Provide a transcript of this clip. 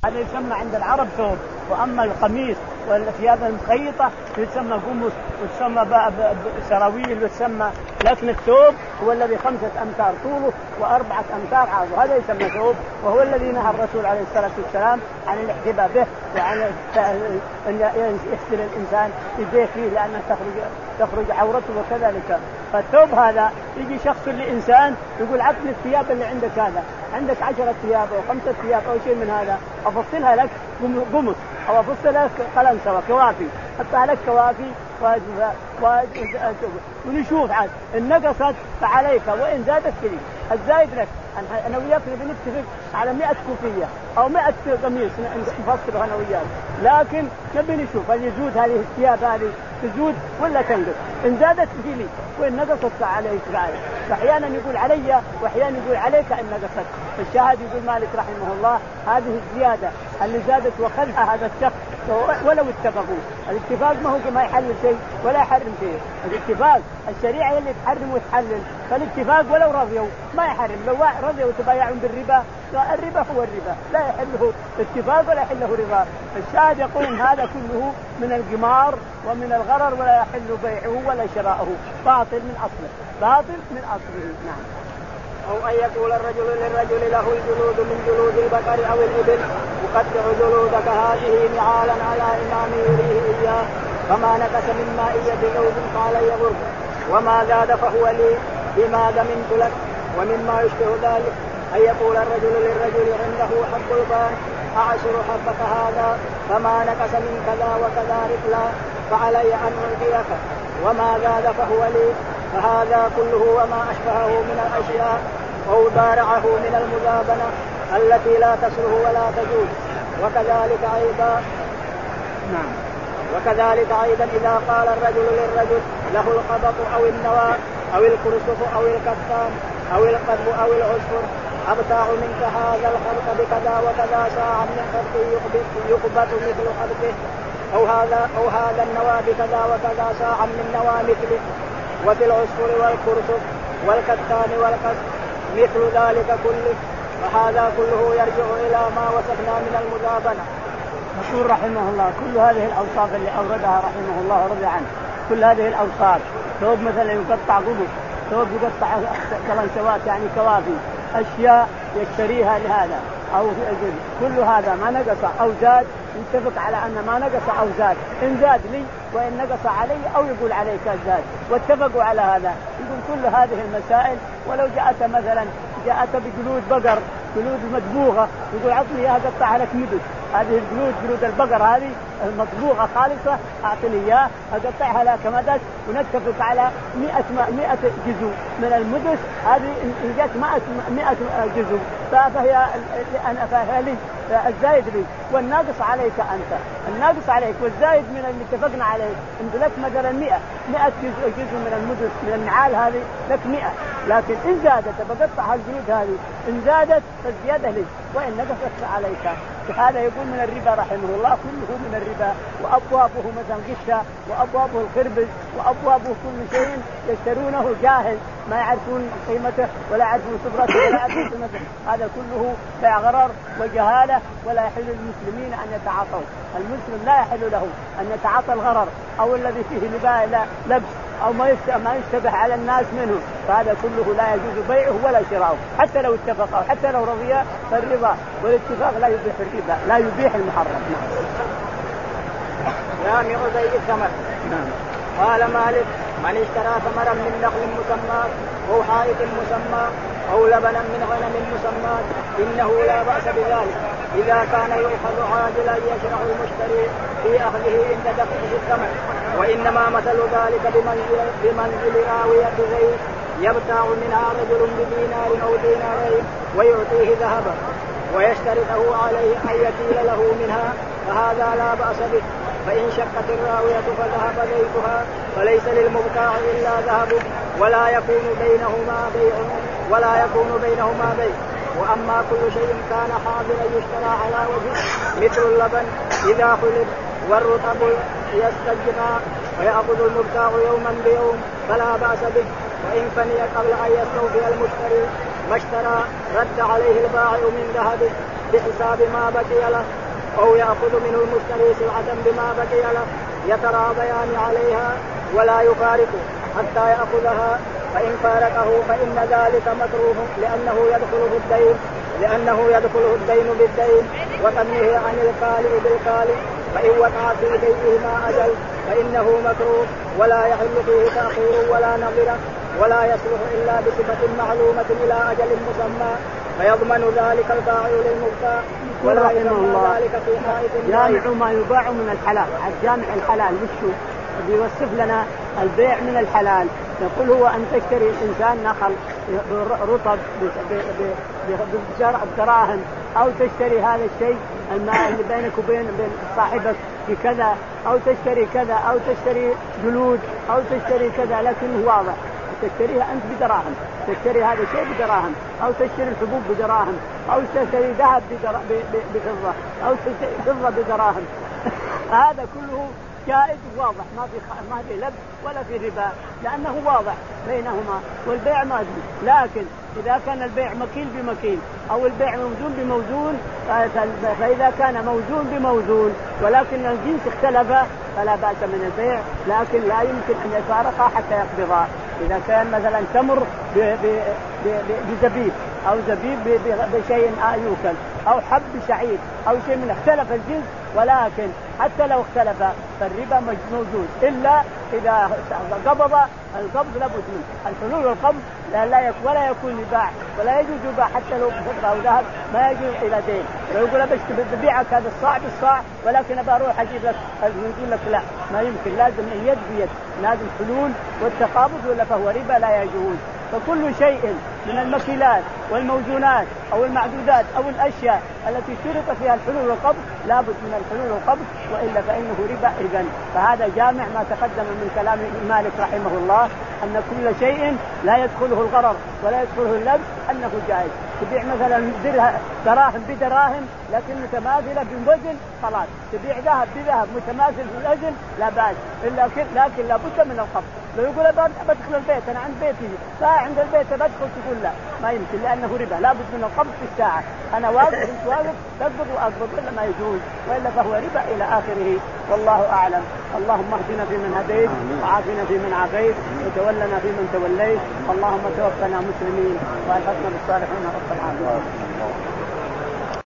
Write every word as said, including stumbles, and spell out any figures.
هذا يسمى عند العرب ثوب. وأما القميص والثياب المخيطة يسمى قمص، وتسمى سراويل، وتسمى. لكن الثوب هو الذي خمسة أمتار طوله وأربعة أمتار عرضه، هذا يسمى ثوب. وهو الذي نهى الرسول عليه الصلاة والسلام عن الاحتباء به وعن أن يحسن الإنسان يديه فيه لأنه تخرج تخرج عورته وكذلك. فالثوب هذا يجي شخص لإنسان يقول عطني الثياب اللي عندك، هذا عندك عشرة ثياب أو خمسة ثياب أو شيء من هذا، أفصلها لك قمص أو أفصل لك قلنسوة كوافي، حطها لك كوافي ونشوف عاد إن نقصت فعليك وإن زادت كلي الزايد لك. أنا وياك بنتفق على مئة كوفية أو مئة قميص نفصله أنا وياك، لكن نبي نشوف هل يزود هذه الثياب هذه تزود ولا تنقص، إن زادت كلي وإن نقصت فعليك فعليك. فأحيانا يقول علي وأحيانا يقول عليك إن نقصت. الشاهد يقول مالك رحمه الله هذه الزيادة اللي زادت وخذها هذا الشخص ولو اتفقوا. الاتفاق ما هو ما يحلل شيء ولا يحرم شيء، الاتفاق الشريعة هي اللي تحرم وتحلل، فالاتفاق ولو رضيوا ما يحرم. لو رضيوا وتبايعون بالربا الربا هو الربا لا يحله اتفاق ولا يحله ربا. الشاهد يقول هذا كله من القمار ومن الغرر ولا يحل بيعه ولا شراؤه، باطل من أصله، باطل من أصله. نعم. أو أن يقول الرجل للرجل له الجلود من جلود البقر أو الإبل أقطع جلودك هذه نعالا على إمام يريه إياه فما نقص من مائية ثوب قال يغر وما زاد فهو لي بما ضمنت لك. ومما يشبه ذلك أن يقول الرجل للرجل عنده حب البان أعشر حبك هذا فما نقص من كذا وكذا رفلا فعلي أن أعطيك وما زاد فهو لي. فهذا كله وما أشبهه من الأشياء أو ضارعه من المزابنة التي لا تصلح ولا تجوز. وكذلك أيضا نعم. وكذلك أيضا إذا قال الرجل للرجل له القبط أو النوى أو الكرسف أو الكتان أو القلب أو العصفر أبتاع منك هذا الخلق بكذا وكذا ساعة من خلقه يقبط مثل خلقه أو هذا أو هذا النوى بكذا وكذا ساعة من نوى مثله. وفي العصفر والكرسف والكتان والقص مثل ذلك كله. فهذا كله يرجع إلى ما وصفنا من المزابنة. يقول رحمه الله كل هذه الأوصاف اللي أوردها رحمه الله ورضي عنه، كل هذه الأوصاف، ثوب مثلا يقطع قبض، ثوب يقطع كلنسوات يعني كوافي، أشياء يشتريها لهذا أو كل هذا ما نقص أو زاد يتفق على أن ما نقص أو زاد، إن زاد لي وإن نقص علي أو يقول عليك زاد، واتفقوا على هذا. يقول كل هذه المسائل ولو جاءت مثلا جاءت بجلود بقر جلود مدبوغة يقول عطني إياها قطعها لك مدد، هذه الجلود جلود البقر هذه المطبوغة خالصة أعطني إياه أقطعها لك مدد ونتفق على مئة مئة جزء من المدد، هذه إن جاءت مئة جزء فهي أنا فهي لي الزايد لي والناقص عليك أنت، الناقص عليك والزايد من اللي اتفقنا عليه. أنت لك مثلا مئة مئة جزء, جزء من المدد من النعال هذه لك مئة، لكن إن زادت بقطع الجلود هذه، إن زادت فالزيادة لي وإن نقصت عليك. هذا يقول من الربا رحمه الله كله من الربا، وأبوابه مثلا قشة وأبوابه الخربز وأبوابه كل شيء يشترونه جاهل ما يعرفون قيمته ولا يعرفون صبرته ولا يعرفون قيمته، هذا كله بيع غرر وجهالة ولا يحل للمسلمين أن يتعاطوا. المسلم لا يحل له أن يتعاطى الغرر أو الذي فيه لبس أو ما يشتبه على الناس منه، فهذا كله لا يجوز بيعه ولا شراؤه حتى لو اتفقوا حتى لو رضي. فالرضا والاتفاق لا يبيح الربا لا يبيح المحرم. جامع زي الثمر. نعم. قال مالك من اشترى ثمرا من نخل مسمى أو حائط مسمى أو لبنا من غنم مسمى إنه لا بأس بذلك إذا كان يؤخذ عاجلا يشرع المشتري في أخذه عند دفعه الثمن. وإنما مثل ذلك بمنزل, بمنزل راوية زيت يبتاع منها رجل بدينار أو دينارين ويعطيه ذهبا ويشترطه عليه أن يكيل له منها فهذا لا بأس به. فإن شقت الراوية فذهب زيتها فليس للمبتاع إلا ذهب ولا يكون بينهما بيع ولا يكون بينهما بيع. وأما كل شيء كان حاضرا يشترى على وجه مثل اللبن إذا خلط والرطب يستجمع ويأخذ المبتاع يوما بيوم فلا بأس به. وإن فني قبل أن يستوفي المشتري ما اشترى رد عليه البائع من ذهبه بحساب ما بقي له، أو يأخذ منه المشتري سلعة بما بقي له يتراضيان عليها ولا يفارقه حتى يأخذها، فإن فارقه فإن ذلك مكروه لأنه يدخله الدين لأنه يدخله الدين بالدين، وقد نهي عن القالئ بالقالئ، فإن وقع في بيعهما أجل فإنه مكروه ولا يحل فيه تأخير ولا نظر، ولا يصلح إلا بصفة معلومة إلى أجل مسمى، فيضمن ذلك البائع للمبتاع ولا يضمن ذلك في حائط. جامع ما يباع من الحلال، الجامع الحلال وشو بيوصف لنا البيع من الحلال. يقول هو أن تشتري الإنسان نخل رطب بدراهم، أو تشتري هذا الشيء الماء اللي بينك وبين صاحبك بكذا، أو تشتري كذا، أو تشتري جلود، أو تشتري كذا، لكنه واضح تشتريها أنت بدراهم، تشتري هذا الشيء بدراهم، أو تشتري الحبوب بدراهم، أو تشتري ذهب بفضة، أو تشتري فضة بدراهم. هذا كله جائز واضح، ما في ما في لبس ولا في ربا، لأنه واضح بينهما، والبيع مادي. لكن إذا كان البيع مكيل بمكيل أو البيع موزون بموزون، فإذا كان موزون بموزون ولكن الجنس اختلف فلا بأس من البيع، لكن لا يمكن أن يفارقا حتى يقبضا. إذا كان مثلا تمر بزبيب أو زبيب بشيء يؤكل أو حب شعير أو شيء من اختلف الجنس، ولكن حتى لو اختلف فالربا موجود، إلا إذا قبض القبض لابد منه. الحلول والقبض لا, لا يكون ولا يكون يباع ولا يجوز يباع حتى لو بفضة أو ذهب، ما يجوز إلى دين. ويقول بس ببيعك هذا الصاع بالصاع ولكن أبى أروح أجيب لك، يقول لك لا ما يمكن، لازم يد بيد، لازم حلول والتقابض، ولا فهو ربا لا يجوز. فكل شيء من المكيلات والموزونات أو المعدودات أو الأشياء التي شرط فيها الحلول والقبض لابد من الحلول والقبض، وإلا فإنه ربا إذن. فهذا جامع ما تقدم من كلام مالك رحمه الله، أن كل شيء لا يدخله الغرر ولا يدخله اللبس أنه جائز. تبيع مثلا دراهم بدراهم لكن متماثلة بالوزن خلاص، تبيع ذهب بذهب متماثل في الوزن لا بأس، لكن لكن لابد من القبض. لو يقول بدخل البيت أنا عند بيتي فعند البيت بدخل، تقول لا ما يمكن لأنه ربا، لابد من القبض في الساعة، أنا واقف أنت واقف تقبض وأقبض، ولا ما يجوز، وإلا فهو ربا إلى آخره. والله أعلم. اللهم اهدنا فيمن هديت وعافنا فيمن عافيت وتولنا فيمن توليت، اللهم توفنا مسلمين وألحقنا بالصالحين رب العالمين.